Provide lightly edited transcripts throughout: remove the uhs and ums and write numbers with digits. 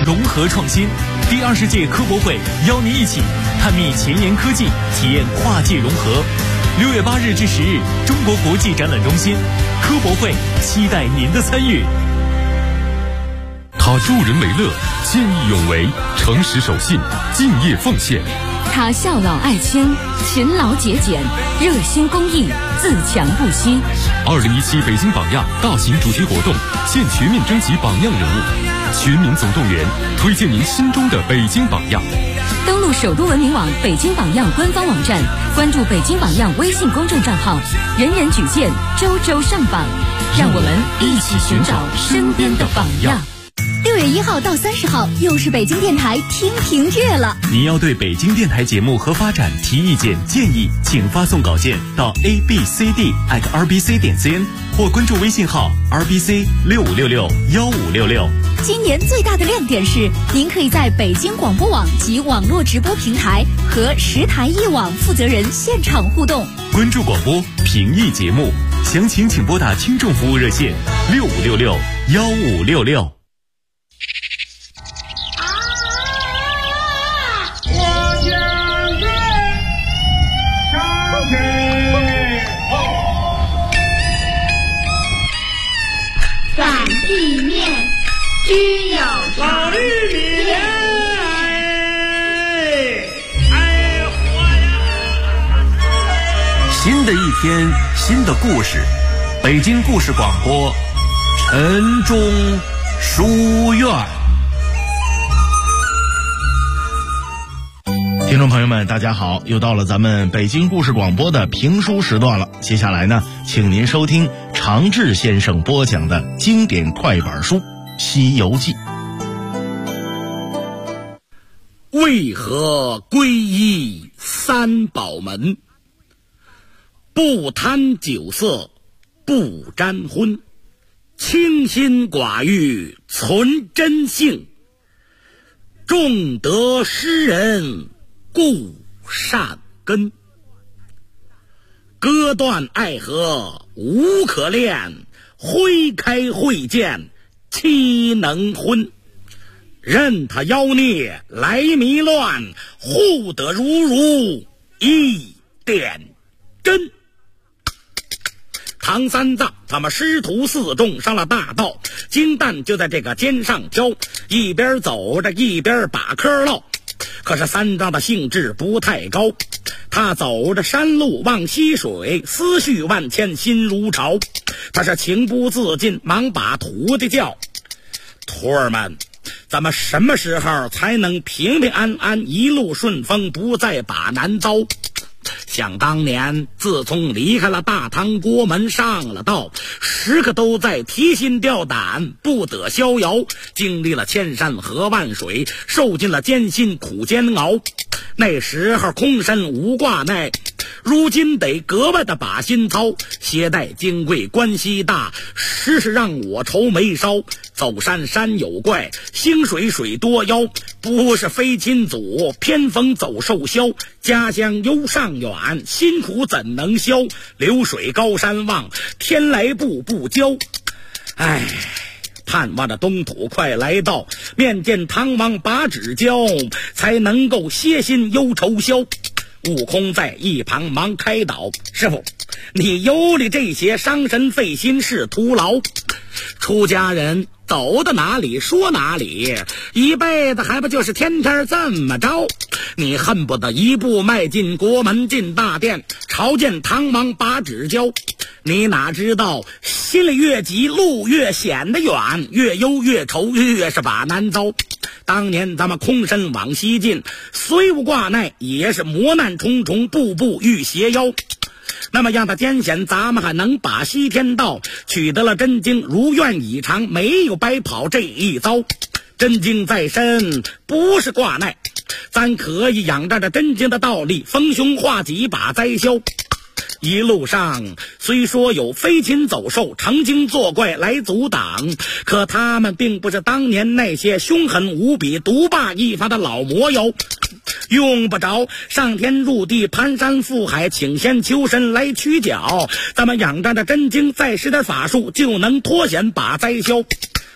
融合创新。第20届科博会邀您一起探秘前沿科技，体验跨界融合。6月8日至10日，中国国际展览中心科博会，期待您的参与。 他助人为乐，见义勇为，诚实守信，敬业奉献。 他孝老爱亲，勤劳节俭，热心公益，自强不息。 2017北京榜样大型主题活动现全面征集榜样人物，全民总动员，推荐您心中的北京榜样。 登录首都文明网北京榜样官方网站，关注北京榜样微信公众账号，人人举荐，周周上榜，让我们一起寻找身边的榜样。 6月1号到30号，又是北京电台听评月了。 您要对北京电台节目和发展提意见建议，请发送稿件到 abcd@rbc.cn 或关注微信号 rbc65661566。 今年最大的亮点是，您可以在北京广播网及网络直播平台和10台一网负责人现场互动。 关注广播，评议节目，详情请拨打听众服务热线65661566。 地面需要老玉米， 新的一天，新的故事，北京故事广播，晨钟书院。 听众朋友们，大家好，又到了咱们北京故事广播的评书时段了。接下来呢，请您收听常志先生播讲的经典快板书《西游记》。 为何皈依三宝门？不贪酒色，不沾荤，清心寡欲，存真性，重德施人，固善根。割断爱河无可恋，挥开慧剑岂能昏。任他妖孽来迷乱，护得如一点真。唐三藏他们师徒四众上了大道，金蛋就在这个肩上挑，一边走着一边把嗑唠。可是三藏的兴致不太高，他走着山路望溪水，思绪万千心如潮。他是情不自禁，忙把徒弟叫：徒儿们，咱们什么时候才能平平安安一路顺风，不再把难遭？想当年，自从离开了大唐国门上了道，时刻都在提心吊胆，不得逍遥，经历了千山和万水，受尽了艰辛苦煎熬。那时候空身无挂碍，如今得格外的把心操，携带金贵关系大，时时让我愁眉梢。走山山有怪，兴水水多妖，不是非亲祖，偏逢走兽枭。家乡忧上远，辛苦怎能消？流水高山望，天来步步焦。唉，盼望着东土快来到，面见唐王把纸交，才能够歇心忧愁消。悟空在一旁忙开导：师傅，你忧虑这些伤神费心是徒劳。出家人走到哪里说哪里，一辈子还不就是天天这么着？你恨不得一步迈进国门，进大殿，朝见唐王把纸交。你哪知道心里越急，路越显得远，越忧越愁，越是把难遭。当年咱们空身往西进，虽无挂碍，也是磨难重重，步步遇邪妖。那么样的艰险，咱们还能把西天道，取得了真经，如愿以偿，没有白跑这一遭。真经在身，不是挂碍，咱可以仰仗着真经的道理，逢凶化吉，把灾消。一路上虽说有飞禽走兽成精作怪来阻挡，可他们并不是当年那些凶狠无比独霸一方的老魔妖，用不着上天入地盘山覆海请仙求神来驱脚，咱们仰仗着真经再施点法术，就能脱险把灾消。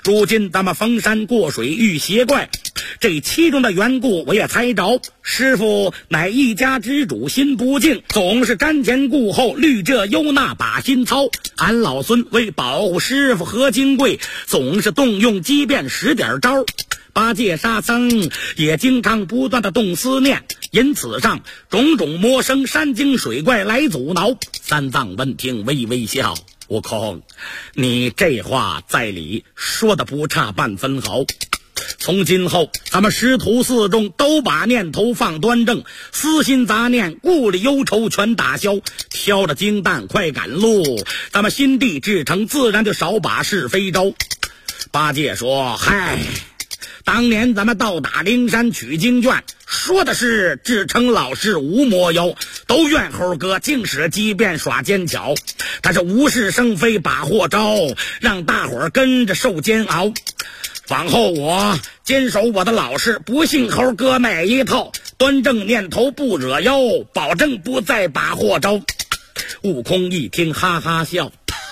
如今咱们逢山过水遇邪怪，这其中的缘故我也猜着。师傅乃一家之主，心不静，总是瞻前顾后，虑这忧那，把心操。俺老孙为保护师傅和金贵，总是动用机变使点招。八戒沙僧也经常不断的动思念，因此上种种魔生山精水怪来阻挠。三藏闻听微微笑，悟空，你这话在理，说的不差半分毫。从今后咱们师徒四众都把念头放端正，私心杂念顾虑忧愁全打消，挑着精蛋快赶路，咱们心地至诚，自然就少把是非招。八戒说，嗨，当年咱们到打灵山取经卷，说的是至诚老师无魔妖，都怨猴哥净使机变耍奸巧，他是无事生非把祸招，让大伙儿跟着受煎熬。往后我坚守我的老实，不信猴哥那一套，端正念头不惹妖，保证不再把祸招。悟空一听哈哈笑，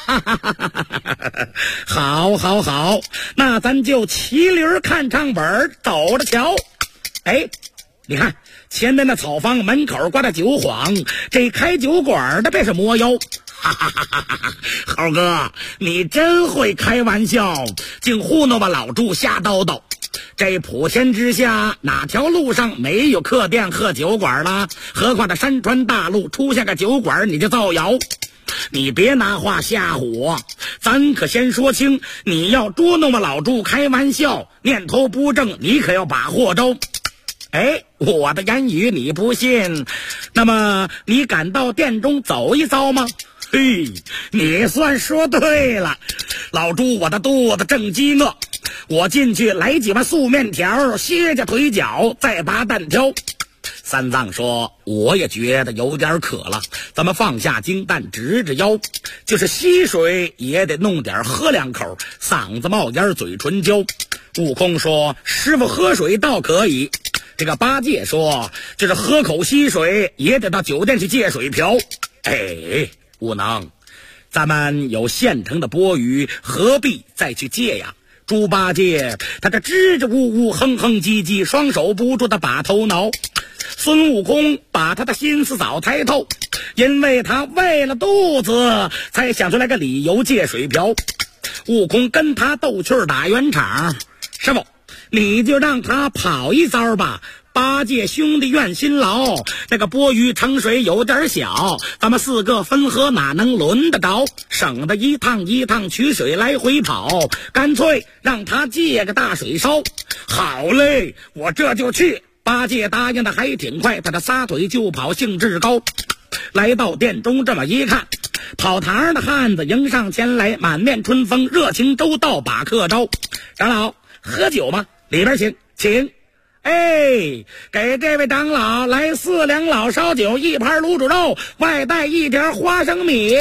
好好好，那咱就骑驴看唱本，走着瞧。哎，你看前面的草房门口挂着酒幌，这开酒馆的便是魔妖。猴哥，你真会开玩笑，竟糊弄吧老猪瞎叨叨。这普天之下哪条路上没有客店和酒馆了？何况这山川大路出现个酒馆你就造谣？你别拿话吓唬我，咱可先说清，你要捉弄吧老猪开玩笑，念头不正，你可要把祸招。哎，我的言语你不信，那么你敢到店中走一遭吗？嘿，你算说对了，老猪我的肚子正饥饿，我进去来几碗素面条，歇下腿脚，再拔蛋挑。三藏说，我也觉得有点渴了，咱们放下金蛋直着腰，就是溪水也得弄点喝两口，嗓子冒烟嘴唇焦。悟空说，师傅喝水倒可以。这个八戒说，这是喝口溪水也得到酒店去借水瓢。哎，悟能，咱们有现成的钵盂，何必再去借呀？猪八戒他这支支吾吾，哼哼唧唧，双手不住的把头挠。孙悟空把他的心思早猜透，因为他为了肚子才想出来个理由借水瓢。悟空跟他斗趣打圆场，师傅你就让他跑一遭吧，八戒兄弟愿辛劳，那个钵盂盛水有点小，咱们四个分喝哪能轮得着，省得一趟一趟取水来回跑，干脆让他借个大水烧。好嘞，我这就去。八戒答应的还挺快，他这撒腿就跑，兴致高。来到店中这么一看，跑堂的汉子迎上前来，满面春风，热情周到，把客招。长老喝酒吗？里边请，请。哎，给这位长老来4两老烧酒，1盘卤煮肉，外带1碟花生米。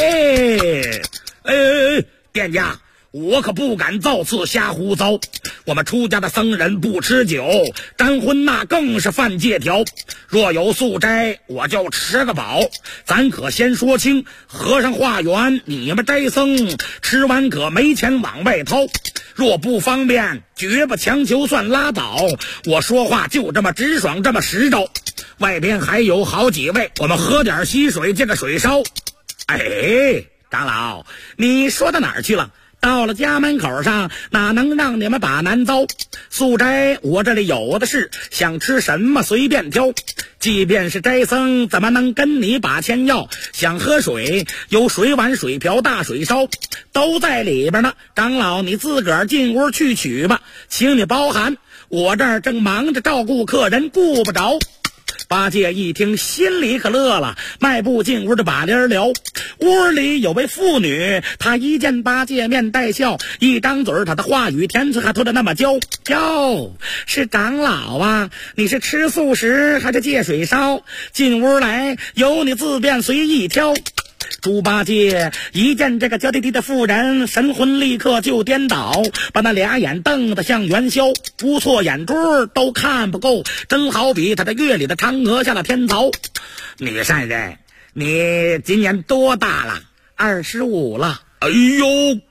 店家，我可不敢造次瞎胡诌，我们出家的僧人不吃酒，沾荤那更是犯戒条。若有素斋，我就吃个饱。咱可先说清，和尚化缘，你们斋僧吃完可没钱往外掏。若不方便，绝不强求，算拉倒。我说话就这么直爽，这么实招。外边还有好几位，我们喝点溪水，借个水烧。哎，长老，你说到哪儿去了？到了家门口上，哪能让你们把难遭？素斋我这里有的是，想吃什么随便挑。即便是斋僧，怎么能跟你把钱要？想喝水，有水碗、水瓢、大水烧，都在里边呢。长老，你自个儿进屋去取吧，请你包涵。我这儿正忙着照顾客人，顾不着。八戒一听，心里可乐了，迈步进屋就把帘聊。屋里有位妇女，她一见八戒面带笑，一张嘴她的话语甜词还吐得那么娇。哟，是长老啊，你是吃素食还是借水烧？进屋来，由你自便随意挑。猪八戒一见这个娇滴滴的妇人，神魂立刻就颠倒，把那俩眼瞪得像元宵，不错眼珠都看不够，真好比他的月里的嫦娥下了天槽。女善人，你今年多大了？25了。哎呦，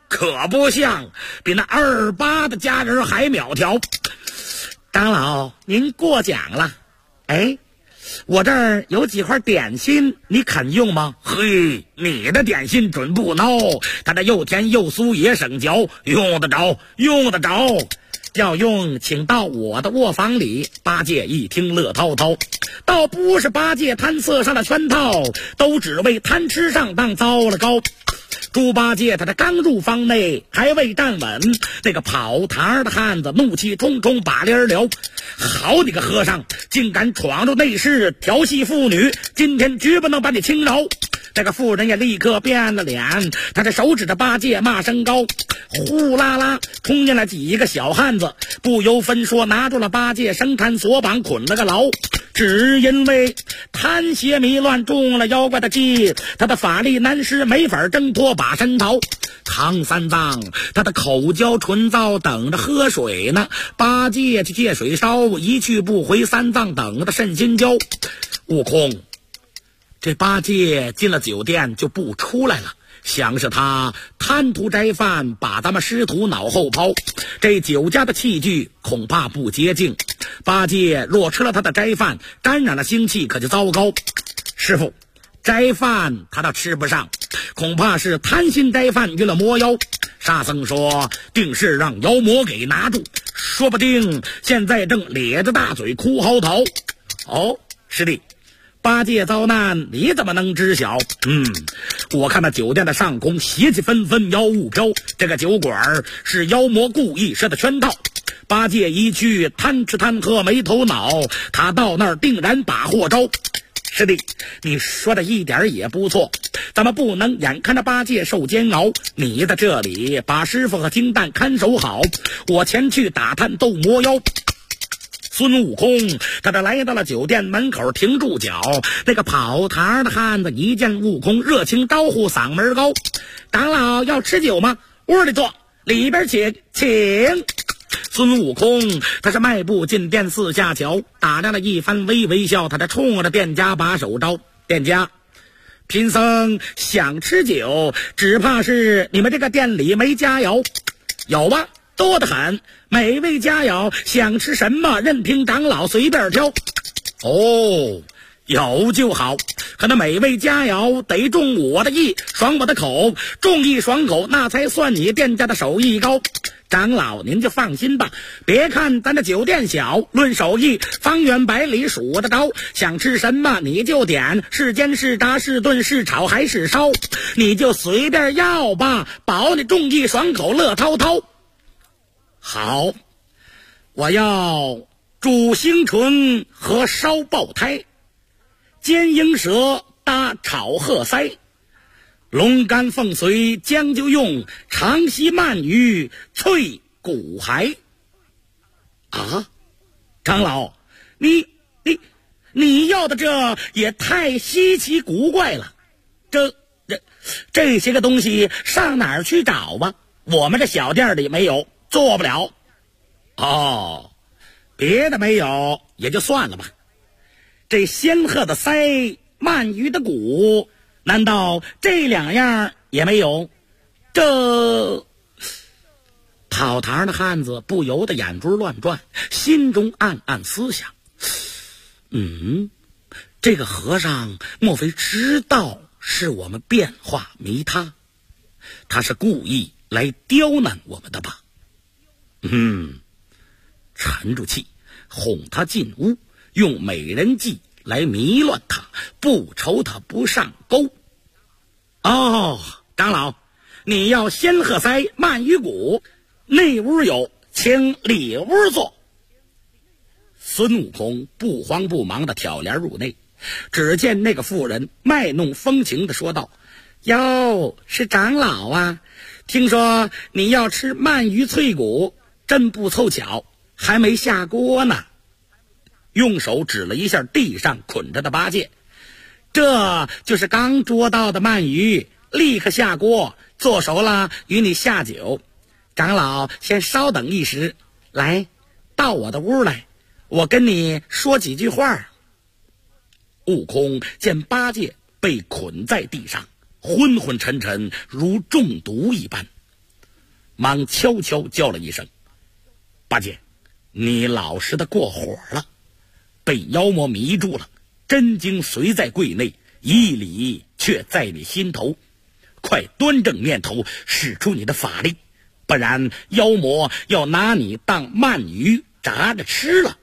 可不像，比那28的家人还苗条。长老，您过奖了。哎，我这儿有几块点心，你肯用吗？嘿，你的点心准不孬，它这又甜又酥也省嚼，用得着，用得着。要用，请到我的卧房里。八戒一听乐滔滔，倒不是八戒贪色上的圈套，都只为贪吃上当糟了糕。猪八戒他这刚入房内，还未站稳，那个跑堂的汉子怒气冲冲把铃了。好你个和尚，竟敢闯入内室调戏妇女，今天绝不能把你轻饶。这个妇人也立刻变了脸，他这手指着八戒骂声高，呼啦啦冲进来几个小汉子，不由分说拿住了八戒，绳缠索绑捆了个牢。只因为贪邪迷乱中了妖怪的计，他的法力难施，没法挣脱把身逃。唐三藏他的口焦唇燥，等着喝水呢。八戒去借水烧，一去不回，三藏等着甚心焦。悟空，这八戒进了酒店就不出来了，想是他贪图斋饭，把咱们师徒脑后抛。这酒家的器具恐怕不洁净，八戒若吃了他的斋饭，沾染了腥气，可就糟糕。师傅，斋饭他倒吃不上，恐怕是贪心斋饭遇了魔妖。沙僧说，定是让妖魔给拿住，说不定现在正咧着大嘴哭嚎逃。哦，师弟，八戒遭难你怎么能知晓？我看那酒店的上空邪气纷纷，妖雾飘，这个酒馆是妖魔故意设的圈套。八戒一去贪吃贪喝没头脑，他到那儿定然把祸招。师弟，你说的一点也不错，咱们不能眼看着八戒受煎熬，你在这里把师傅和金蛋看守好，我前去打探斗魔妖。孙悟空他这来到了酒店门口停住脚，那个跑堂的汉子一见悟空，热情招呼，嗓门高，长老要吃酒吗？屋里坐，里边请。孙悟空他是迈步进店，四下瞧，打量了一番，微微笑，他这冲着店家把手招。店家，贫僧想吃酒，只怕是你们这个店里没佳肴。有吧，多得很，美味佳肴，想吃什么任凭长老随便挑。哦，有就好，可那美味佳肴得中我的意，爽我的口，中意爽口，那才算你店家的手艺高。长老您就放心吧，别看咱这酒店小，论手艺方圆百里数得着，想吃什么你就点，是煎是炸是炖是炒还是烧，你就随便要吧，保你中意爽口乐滔滔。好，我要煮星唇和烧爆胎，煎鹰舌搭炒鹤腮，龙肝凤髓将就用，长溪鳗鱼脆骨骸。啊，长老，你要的这也太稀奇古怪了，这些个东西上哪儿去找吧？我们这小店里没有，做不了。哦，别的没有也就算了吧，这仙鹤的腮，鳗鱼的骨，难道这两样也没有？这跑堂的汉子不由得眼珠乱转，心中暗暗思想，这个和尚莫非知道是我们变化迷他，他是故意来刁难我们的吧？沉住气，哄他进屋，用美人计来迷乱他，不愁他不上钩。哦，长老，你要仙鹤腮、鳗鱼骨，内屋有，请里屋坐。孙悟空不慌不忙地挑帘入内，只见那个妇人卖弄风情地说道：哟，是长老啊，听说你要吃鳗鱼脆骨，真不凑巧，还没下锅呢。用手指了一下地上捆着的八戒，这就是刚捉到的鳗鱼，立刻下锅，做熟了与你下酒。长老先稍等一时，来，到我的屋来，我跟你说几句话。悟空见八戒被捆在地上，昏昏沉沉，如中毒一般。 忙悄悄叫了一声：“八戒，你老实的过火了，被妖魔迷住了，真经虽在柜内，义理却在你心头，快端正面头，使出你的法力，不然妖魔要拿你当鳗鱼炸着吃了。”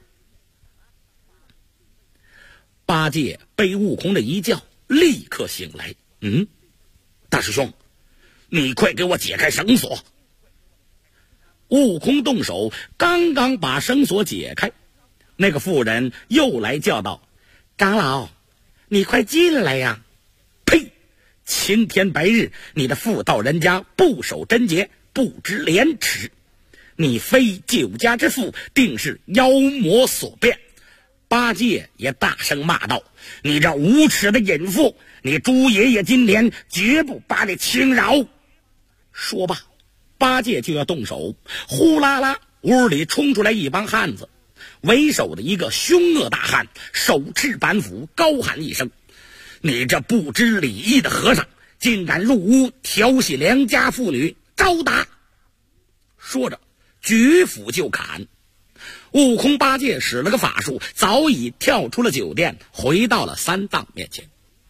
八戒被悟空的一叫，立刻醒来。大师兄，你快给我解开绳索。悟空动手，刚刚把绳索解开，那个妇人又来叫道：“长老，你快进来呀！”呸！青天白日，你的妇道人家不守贞洁，不知廉耻，你非救家之妇，定是妖魔所变。八戒也大声骂道：“你这无耻的淫妇，你猪爷爷今天绝不把你轻饶！”说罢，八戒就要动手，呼啦啦，屋里冲出来一帮汉子，为首的一个凶恶大汉手持板斧，高喊一声：“你这不知礼义的和尚，竟敢入屋调戏良家妇女，招打！”说着举斧就砍。悟空、八戒使了个法术，早已跳出了酒店，回到了三藏面前。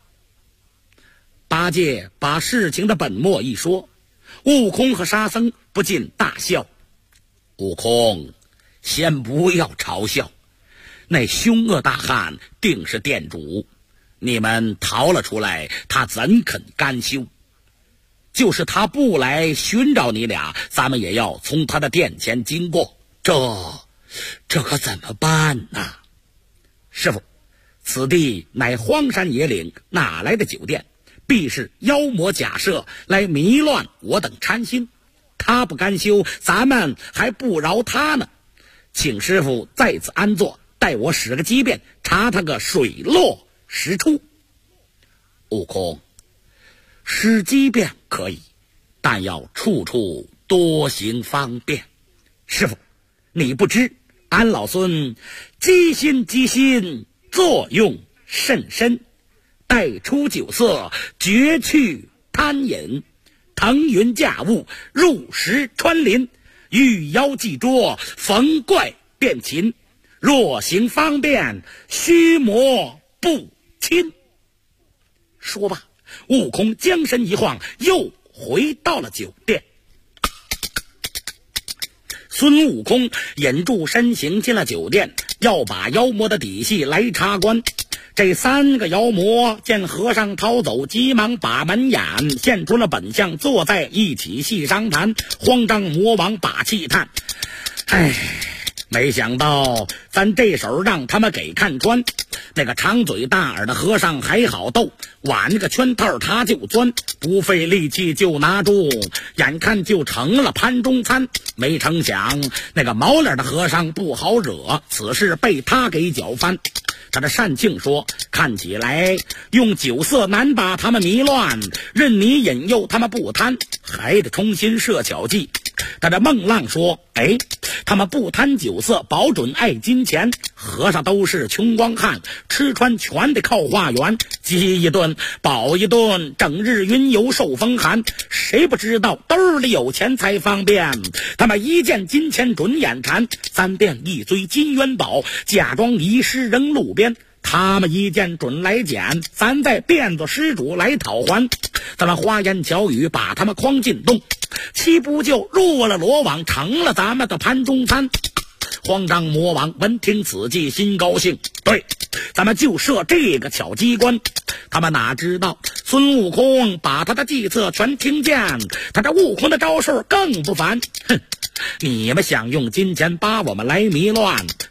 八戒把事情的本末一说，悟空和沙僧不禁大笑。悟空，先不要嘲笑，那凶恶大汉定是店主，你们逃了出来，他怎肯甘休？就是他不来寻找你俩，咱们也要从他的店前经过，这可怎么办呢？师傅，此地乃荒山野岭，哪来的酒店？必是妖魔假设来迷乱我等禅心，他不甘休，咱们还不饶他呢。请师傅在此安坐，待我使个机变，查他个水落石出。悟空，使机变可以，但要处处多行方便。师傅，你不知俺老孙积心，作用甚深，待出酒色，绝去贪饮，腾云驾雾，入石穿林，遇妖祭捉，逢怪变禽，若行方便，须磨不侵。说罢，悟空将身一晃，又回到了酒店。孙悟空引住身形进了酒店，要把妖魔的底细来查关。这三个妖魔见和尚逃走，急忙把门掩，现出了本相，坐在一起细商谈。慌张魔王把气叹：“没想到咱这手让他们给看穿。那个长嘴大耳的和尚还好斗，挽个圈套他就钻，不费力气就拿住，眼看就成了盘中餐。没成想那个毛脸的和尚不好惹，此事被他给搅翻。他的善庆说：看起来用酒色难把他们迷乱，任你引诱他们不贪，还得重新设巧计。他的孟浪说：他们不贪酒色，保准爱金钱。和尚都是穷光汉，吃穿全得靠化缘，饥一顿饱一顿，整日云游受风寒。谁不知道兜里有钱才方便？他们一见金钱准眼馋，三遍一堆金元宝，假装遗失扔路边。他们一见准来捡，咱再变作施主来讨还。咱们花言巧语把他们诓进洞，岂不就入了罗网，成了咱们的盘中餐？慌张魔王闻听此计，心高兴，对，咱们就设这个巧机关。他们哪知道孙悟空把他的计策全听见，他这悟空的招数更不凡。你们想用金钱把我们来迷乱，